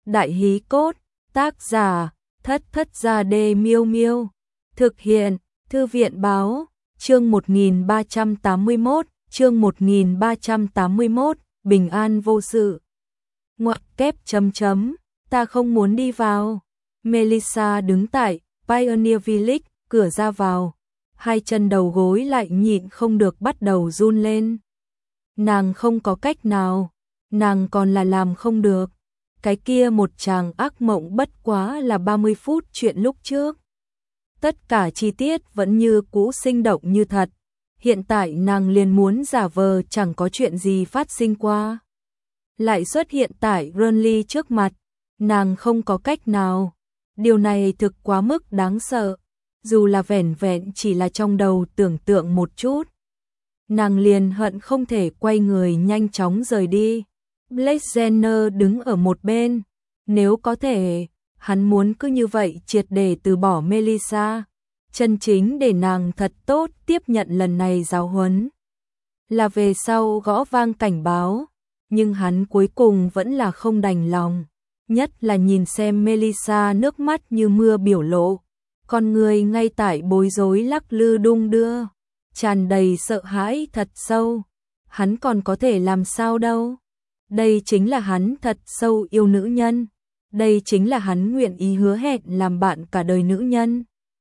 Đại hí cốt, tác giả, Thất Thất Gia Đê Miêu Miêu. Thực hiện, Thư viện báo, chương 1381, bình an vô sự. Ngoặc kép chấm chấm, ta không muốn đi vào. Melissa đứng tại Pioneer Village, cửa ra vào. Hai chân đầu gối lại nhịn không được bắt đầu run lên. Nàng không có cách nào, nàng còn là làm không được. Cái kia một chàng ác mộng bất quá là 30 phút chuyện lúc trước. Tất cả chi tiết vẫn như cũ sinh động như thật. Hiện tại nàng liền muốn giả vờ chẳng có chuyện gì phát sinh qua. Lại xuất hiện tại Renly trước mặt, nàng không có cách nào. Điều này thực quá mức đáng sợ. Dù là vẻn vẹn chỉ là trong đầu tưởng tượng một chút, nàng liền hận không thể quay người nhanh chóng rời đi. Blake Jenner đứng ở một bên. Nếu có thể, hắn muốn cứ như vậy triệt để từ bỏ Melissa, chân chính để nàng thật tốt tiếp nhận lần này giáo huấn. Là về sau gõ vang cảnh báo, nhưng hắn cuối cùng vẫn là không đành lòng. Nhất là nhìn xem Melissa nước mắt như mưa biểu lộ, con người ngay tại bối rối lắc lư đung đưa, tràn đầy sợ hãi thật sâu. Hắn còn có thể làm sao đâu. Đây chính là hắn thật sâu yêu nữ nhân. Đây chính là hắn nguyện ý hứa hẹn làm bạn cả đời nữ nhân.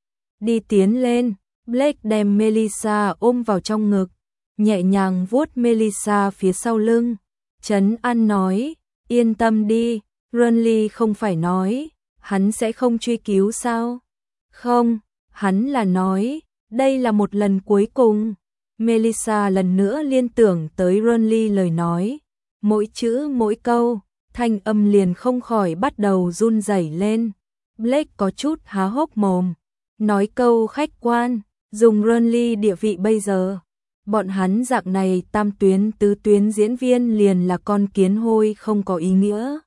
Đi tiến lên, Blake đem Melissa ôm vào trong ngực, nhẹ nhàng vuốt Melissa phía sau lưng, trấn an nói, yên tâm đi, Renly không phải nói, hắn sẽ không truy cứu sao? Không, hắn là nói, đây là một lần cuối cùng. Melissa lần nữa liên tưởng tới Renly lời nói, mỗi chữ mỗi câu, thanh âm liền không khỏi bắt đầu run rẩy lên. Blake có chút há hốc mồm, nói câu khách quan, dùng Renly địa vị bây giờ, bọn hắn dạng này tam tuyến tứ tuyến diễn viên liền là con kiến hôi không có ý nghĩa.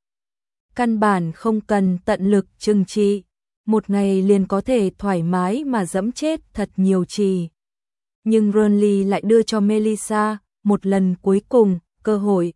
Căn bản không cần tận lực trừng trị, một ngày liền có thể thoải mái mà dẫm chết thật nhiều trì. Nhưng Renly lại đưa cho Melissa một lần cuối cùng cơ hội.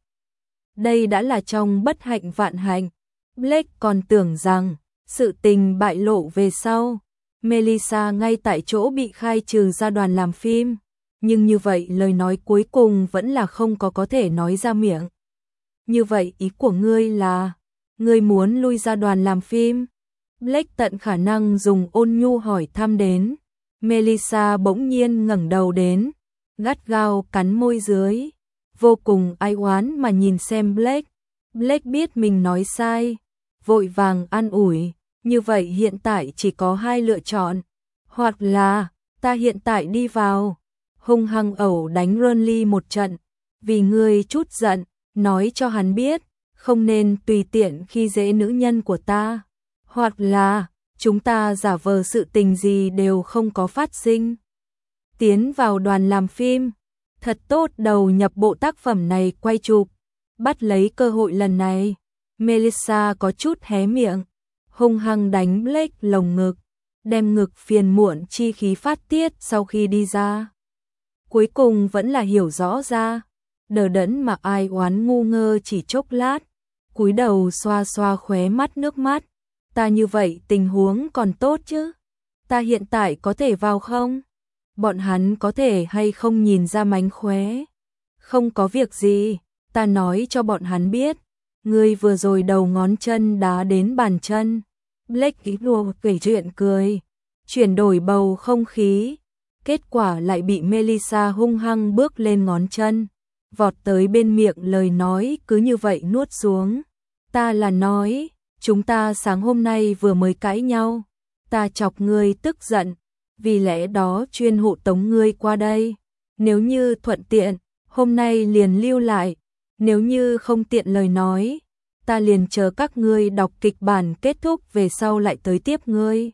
Đây đã là trong bất hạnh vạn hạnh. Blake còn tưởng rằng sự tình bại lộ về sau, Melissa ngay tại chỗ bị khai trừ ra đoàn làm phim. Nhưng như vậy lời nói cuối cùng vẫn là không có thể nói ra miệng. Như vậy ý của ngươi là, ngươi muốn lui ra đoàn làm phim? Blake tận khả năng dùng ôn nhu hỏi thăm đến. Melissa bỗng nhiên ngẩng đầu đến, gắt gao cắn môi dưới, vô cùng ai oán mà nhìn xem Blake. Blake biết mình nói sai, vội vàng an ủi, như vậy hiện tại chỉ có hai lựa chọn, hoặc là ta hiện tại đi vào, hung hăng ẩu đánh Renly một trận, vì ngươi chút giận, nói cho hắn biết, không nên tùy tiện khi dễ nữ nhân của ta, hoặc là chúng ta giả vờ sự tình gì đều không có phát sinh. Tiến vào đoàn làm phim, thật tốt đầu nhập bộ tác phẩm này quay chụp, bắt lấy cơ hội lần này. Melissa có chút hé miệng, hung hăng đánh Blake lồng ngực, đem ngực phiền muộn chi khí phát tiết sau khi đi ra. Cuối cùng vẫn là hiểu rõ ra, đờ đẫn mà ai oán ngu ngơ chỉ chốc lát, cúi đầu xoa xoa khóe mắt nước mắt. Ta như vậy tình huống còn tốt chứ? Ta hiện tại có thể vào không? Bọn hắn có thể hay không nhìn ra mánh khóe? Không có việc gì, ta nói cho bọn hắn biết. Ngươi vừa rồi đầu ngón chân đá đến bàn chân. Blake ý đùa kể chuyện cười, chuyển đổi bầu không khí. Kết quả lại bị Melissa hung hăng bước lên ngón chân, vọt tới bên miệng lời nói cứ như vậy nuốt xuống. Ta là nói, chúng ta sáng hôm nay vừa mới cãi nhau, ta chọc ngươi tức giận, vì lẽ đó chuyên hộ tống ngươi qua đây. Nếu như thuận tiện, hôm nay liền lưu lại, nếu như không tiện lời nói, ta liền chờ các ngươi đọc kịch bản kết thúc về sau lại tới tiếp ngươi.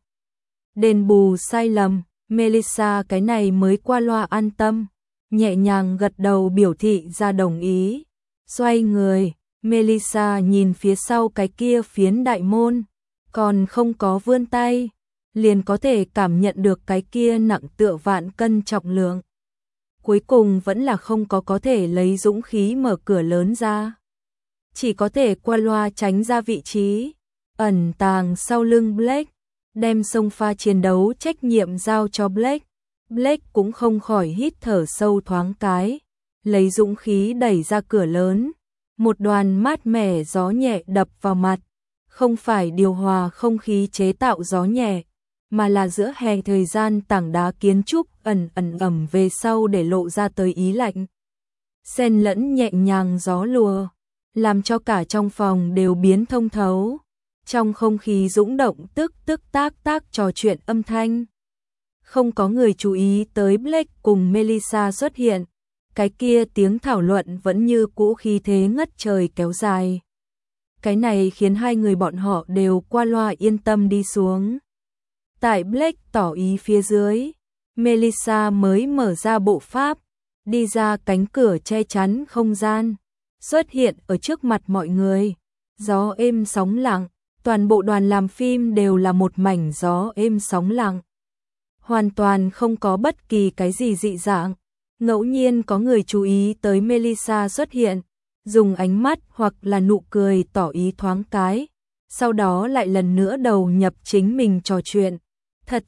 Đền bù sai lầm, Melissa cái này mới qua loa an tâm, nhẹ nhàng gật đầu biểu thị ra đồng ý. Xoay người, Melissa nhìn phía sau cái kia phiến đại môn, còn không có vươn tay, liền có thể cảm nhận được cái kia nặng tựa vạn cân trọng lượng. Cuối cùng vẫn là không có thể lấy dũng khí mở cửa lớn ra. Chỉ có thể qua loa tránh ra vị trí, ẩn tàng sau lưng Blake, đem xông pha chiến đấu trách nhiệm giao cho Blake. Blake cũng không khỏi hít thở sâu thoáng cái, lấy dũng khí đẩy ra cửa lớn. Một đoàn mát mẻ gió nhẹ đập vào mặt, không phải điều hòa không khí chế tạo gió nhẹ, mà là giữa hè thời gian tảng đá kiến trúc ẩn ẩm về sau để lộ ra tới ý lạnh. Xen lẫn nhẹ nhàng gió lùa, làm cho cả trong phòng đều biến thông thấu. Trong không khí dũng động tức tác trò chuyện âm thanh. Không có người chú ý tới Blake cùng Melissa xuất hiện. Cái kia tiếng thảo luận vẫn như cũ khí thế ngất trời kéo dài. Cái này khiến hai người bọn họ đều qua loa yên tâm đi xuống. Tại Blake tỏ ý phía dưới, Melissa mới mở ra bộ pháp, đi ra cánh cửa che chắn không gian, xuất hiện ở trước mặt mọi người. Gió êm sóng lặng, toàn bộ đoàn làm phim đều là một mảnh gió êm sóng lặng. Hoàn toàn không có bất kỳ cái gì dị dạng. Ngẫu nhiên có người chú ý tới Melissa xuất hiện, dùng ánh mắt hoặc là nụ cười tỏ ý thoáng cái, sau đó lại lần nữa đầu nhập chính mình trò chuyện. Thật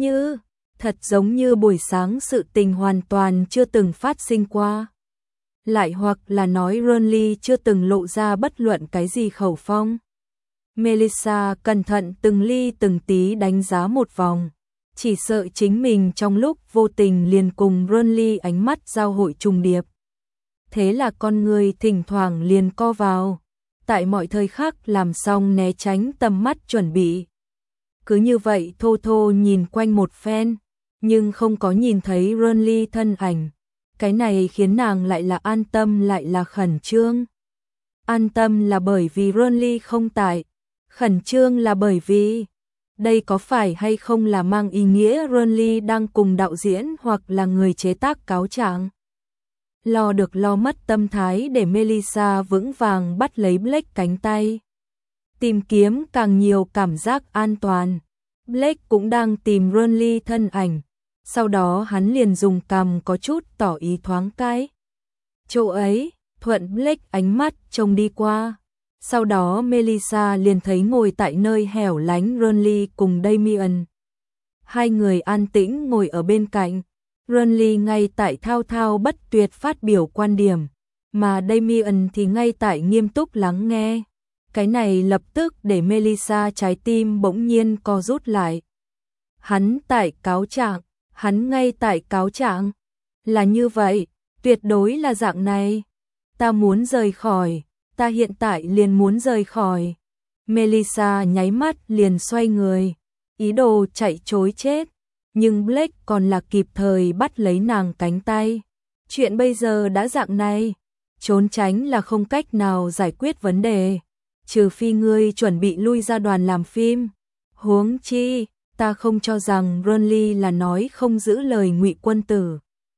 giống như buổi sáng sự tình hoàn toàn chưa từng phát sinh qua. Lại hoặc là nói Ronly chưa từng lộ ra bất luận cái gì khẩu phong. Melissa cẩn thận từng ly từng tí đánh giá một vòng. Chỉ sợ chính mình trong lúc vô tình liền cùng Ronly ánh mắt giao hội trùng điệp. Thế là con người thỉnh thoảng liền co vào, tại mọi thời khắc làm xong né tránh tầm mắt chuẩn bị. Cứ như vậy thô thô nhìn quanh một phen, nhưng không có nhìn thấy Ronly thân ảnh. Cái này khiến nàng lại là an tâm lại là khẩn trương. An tâm là bởi vì Ronly không tại, khẩn trương là bởi vì đây có phải hay không là mang ý nghĩa Ronly đang cùng đạo diễn hoặc là người chế tác cáo trạng. Lo được lo mất tâm thái để Melissa vững vàng bắt lấy Blake cánh tay. Tìm kiếm càng nhiều cảm giác an toàn. Blake cũng đang tìm Ronly thân ảnh. Sau đó hắn liền dùng cằm có chút tỏ ý thoáng cái. Chỗ ấy, thuận Blake ánh mắt trông đi qua. Sau đó Melissa liền thấy ngồi tại nơi hẻo lánh Ronly cùng Damien. Hai người an tĩnh ngồi ở bên cạnh. Ronly ngay tại thao thao bất tuyệt phát biểu quan điểm, mà Damien thì ngay tại nghiêm túc lắng nghe. Cái này lập tức để Melissa trái tim bỗng nhiên co rút lại. Hắn tại cáo trạng, hắn ngay tại cáo trạng. Là như vậy, tuyệt đối là dạng này. Ta muốn rời khỏi. Ta hiện tại liền muốn rời khỏi. Melissa nháy mắt liền xoay người, ý đồ chạy trối chết, nhưng Blake còn là kịp thời bắt lấy nàng cánh tay. Chuyện bây giờ đã dạng này, trốn tránh là không cách nào giải quyết vấn đề, trừ phi ngươi chuẩn bị lui ra đoàn làm phim. Huống chi, ta không cho rằng Ronly là nói không giữ lời ngụy quân tử.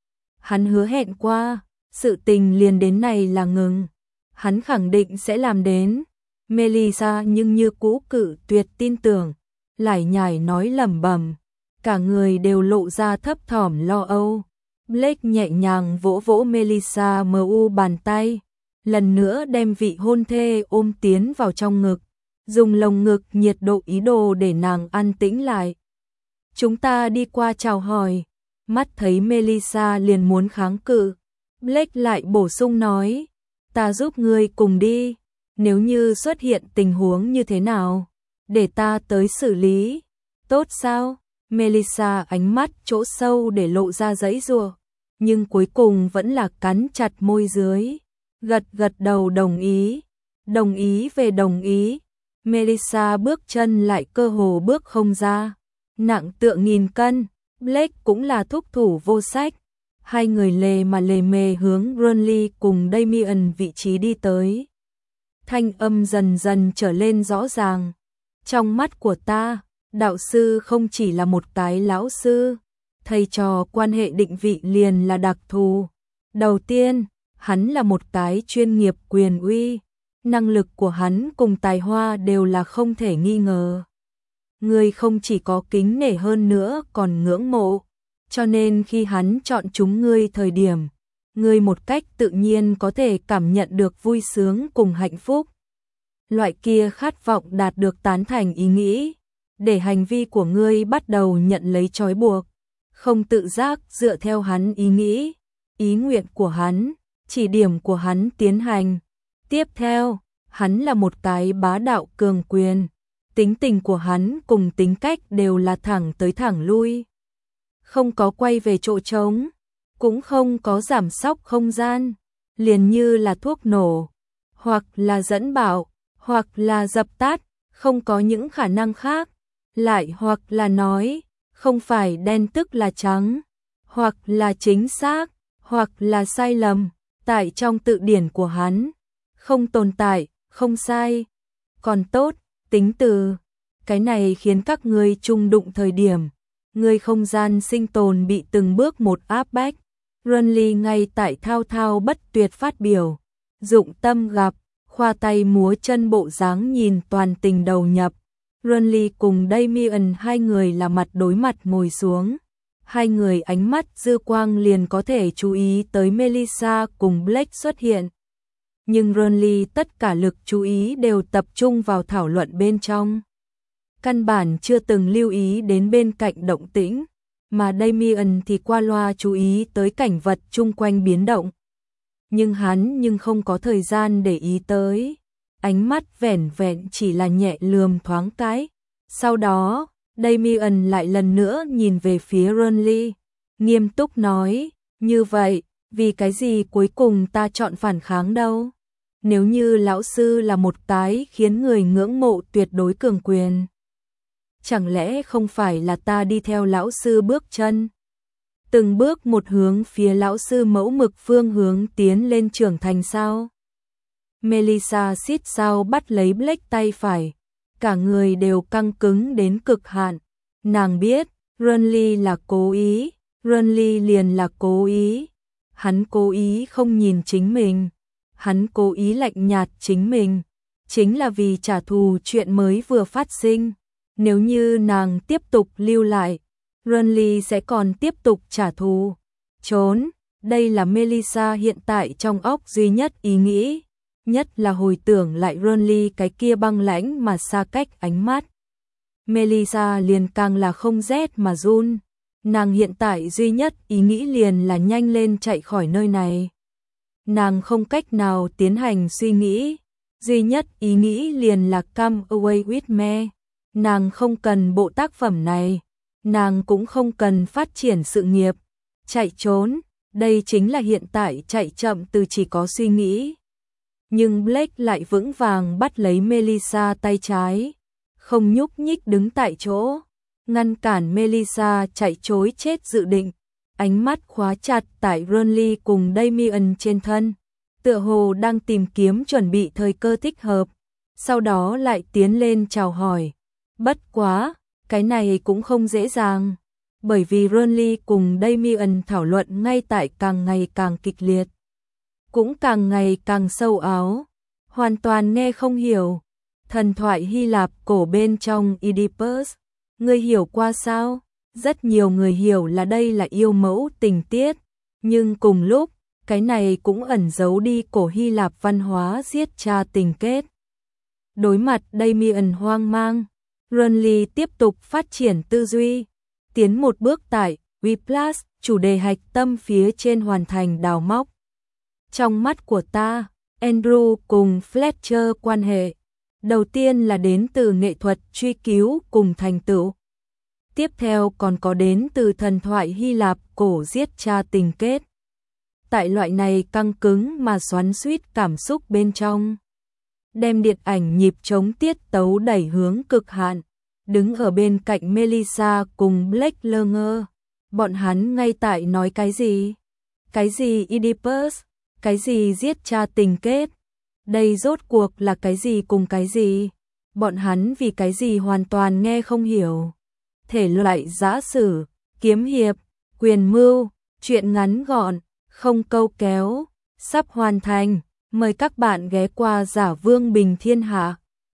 Hắn hứa hẹn qua, sự tình liền đến này là ngừng. Hắn khẳng định sẽ làm đến. Melissa nhưng như cũ cự tuyệt tin tưởng, lải nhải nói lẩm bẩm, cả người đều lộ ra thấp thỏm lo âu. Blake nhẹ nhàng vỗ vỗ Melissa mu bàn tay, lần nữa đem vị hôn thê ôm tiến vào trong ngực, dùng lồng ngực nhiệt độ ý đồ để nàng an tĩnh lại. Chúng ta đi qua chào hỏi. Mắt thấy Melissa liền muốn kháng cự, Blake lại bổ sung nói, ta giúp ngươi cùng đi, nếu như xuất hiện tình huống như thế nào, để ta tới xử lý. Tốt sao? Melissa ánh mắt chỗ sâu để lộ ra giãy giụa, nhưng cuối cùng vẫn là cắn chặt môi dưới, gật đầu đồng ý về đồng ý. Melissa bước chân lại cơ hồ bước không ra, nặng tựa nghìn cân. Blake cũng là thúc thủ vô sách. Hai người lề mà lề mề hướng Ronly cùng Damien vị trí đi tới. Thanh âm dần dần trở lên rõ ràng. Trong mắt của ta, đạo sư không chỉ là một cái lão sư, thầy trò quan hệ định vị liền là đặc thù. Đầu tiên, hắn là một cái chuyên nghiệp quyền uy, năng lực của hắn cùng tài hoa đều là không thể nghi ngờ. Người không chỉ có kính nể hơn nữa còn ngưỡng mộ. Cho nên khi hắn chọn chúng ngươi thời điểm, ngươi một cách tự nhiên có thể cảm nhận được vui sướng cùng hạnh phúc. loại kia khát vọng đạt được tán thành ý nghĩ, để hành vi của ngươi bắt đầu nhận lấy trói buộc, không tự giác dựa theo hắn ý nghĩ, ý nguyện của hắn, chỉ điểm của hắn tiến hành. Tiếp theo, hắn là một cái bá đạo cường quyền, tính tình của hắn cùng tính cách đều là thẳng tới thẳng lui. Không có quay về chỗ trống, cũng không có giảm sóc không gian, liền như là thuốc nổ, hoặc là dẫn bạo, hoặc là dập tắt, không có những khả năng khác, lại hoặc là nói, không phải đen tức là trắng, hoặc là chính xác, hoặc là sai lầm, tại trong tự điển của hắn, không tồn tại, không sai, còn tốt, tính từ, cái này khiến các ngươi chung đụng thời điểm, người không gian sinh tồn bị từng bước một áp bách. Renly ngay tại thao thao bất tuyệt phát biểu, dụng tâm gặp, khoa tay múa chân bộ dáng nhìn toàn tình đầu nhập. Renly cùng Damien hai người là mặt đối mặt ngồi xuống. Hai người ánh mắt dư quang liền có thể chú ý tới Melissa cùng Blake xuất hiện. Nhưng Renly tất cả lực chú ý đều tập trung vào thảo luận bên trong. Căn bản chưa từng lưu ý đến bên cạnh động tĩnh, mà Damien thì qua loa chú ý tới cảnh vật chung quanh biến động. Nhưng hắn không có thời gian để ý tới, ánh mắt vẻn vẹn chỉ là nhẹ lườm thoáng cái. Sau đó, Damien lại lần nữa nhìn về phía Renly, nghiêm túc nói, như vậy, vì cái gì cuối cùng ta chọn phản kháng đâu? Nếu như lão sư là một cái khiến người ngưỡng mộ tuyệt đối cường quyền, chẳng lẽ không phải là ta đi theo lão sư bước chân, từng bước một hướng phía lão sư mẫu mực phương hướng tiến lên trưởng thành sao? Melissa xít sao bắt lấy Blake tay phải, cả người đều căng cứng đến cực hạn. Nàng biết, Renly là cố ý, Renly liền là cố ý. Hắn cố ý không nhìn chính mình, hắn cố ý lạnh nhạt chính mình, chính là vì trả thù chuyện mới vừa phát sinh. Nếu như nàng tiếp tục lưu lại, Renly sẽ còn tiếp tục trả thù. Trốn, đây là Melissa hiện tại trong óc duy nhất ý nghĩ, nhất là hồi tưởng lại Renly cái kia băng lãnh mà xa cách ánh mắt. Melissa liền càng là không rét mà run, nàng hiện tại duy nhất ý nghĩ liền là nhanh lên chạy khỏi nơi này. Nàng không cách nào tiến hành suy nghĩ, duy nhất ý nghĩ liền là come away with me. Nàng không cần bộ tác phẩm này, nàng cũng không cần phát triển sự nghiệp, chạy trốn, đây chính là hiện tại chạy chậm từ chỉ có suy nghĩ. Nhưng Blake lại vững vàng bắt lấy Melissa tay trái, không nhúc nhích đứng tại chỗ, ngăn cản Melissa chạy trối chết dự định, ánh mắt khóa chặt tại Renly cùng Damien trên thân, tựa hồ đang tìm kiếm chuẩn bị thời cơ thích hợp, sau đó lại tiến lên chào hỏi. Bất quá, cái này cũng không dễ dàng, bởi vì Renly cùng Damien thảo luận ngay tại càng ngày càng kịch liệt, cũng càng ngày càng sâu áo, hoàn toàn nghe không hiểu. Thần thoại Hy Lạp cổ bên trong Oedipus, ngươi hiểu qua sao? Rất nhiều người hiểu là đây là yêu mẫu tình tiết, nhưng cùng lúc, cái này cũng ẩn giấu đi cổ Hy Lạp văn hóa giết cha tình kết. Đối mặt Damien hoang mang, Renly tiếp tục phát triển tư duy, tiến một bước tại Whiplash, chủ đề hạch tâm phía trên hoàn thành đào móc. Trong mắt của ta, Andrew cùng Fletcher quan hệ, đầu tiên là đến từ nghệ thuật truy cứu cùng thành tựu. Tiếp theo còn có đến từ thần thoại Hy Lạp cổ giết cha tình kết. Tại loại này căng cứng mà xoắn xuýt cảm xúc bên trong, đem điện ảnh nhịp chống tiết tấu đẩy hướng cực hạn, đứng ở bên cạnh Melissa cùng Blake lơ ngơ. Bọn hắn ngay tại nói cái gì? Cái gì Oedipus? Cái gì giết cha tình kết? Đây rốt cuộc là cái gì cùng cái gì? Bọn hắn vì cái gì hoàn toàn nghe không hiểu. Thể loại giã sử, kiếm hiệp, quyền mưu, truyện ngắn gọn, không câu kéo, sắp hoàn thành. Mời các bạn ghé qua Giả Vương Bình Thiên Hạ.